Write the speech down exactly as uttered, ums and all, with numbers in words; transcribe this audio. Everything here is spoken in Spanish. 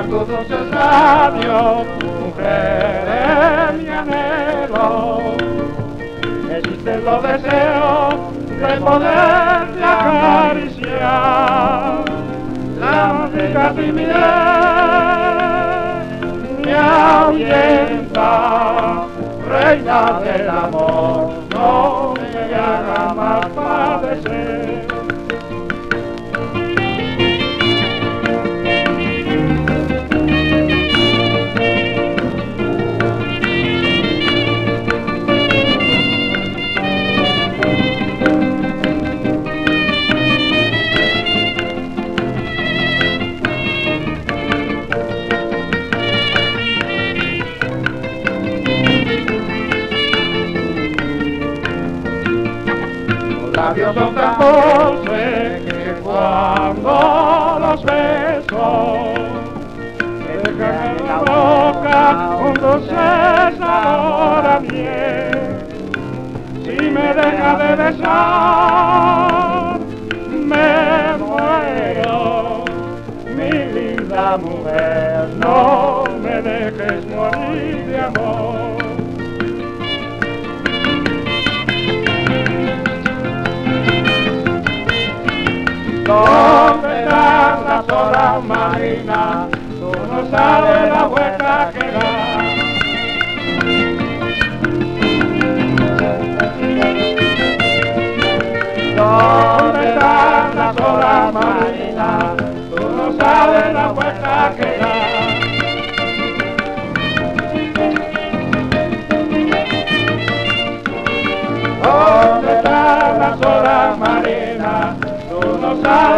tus dulces labios, mujer de mi anhelo. Existen los deseos de poderte acariciar, la mágica timidez me ahuyenta, reina del amor, no me haga más padecer. Los labios son tan dulces que cuando los beso me dejan en la boca un dulce sabor a miel. Si me deja de besar me muero, mi linda mujer, no me dejes morir de amor. ¿Dónde están las olas marinas? Tú no sabes la vuelta que da. ¿Dónde están las olas marinas? Tú no sabes la vuelta que da. ¿Dónde están las olas marinas? Tú no sabes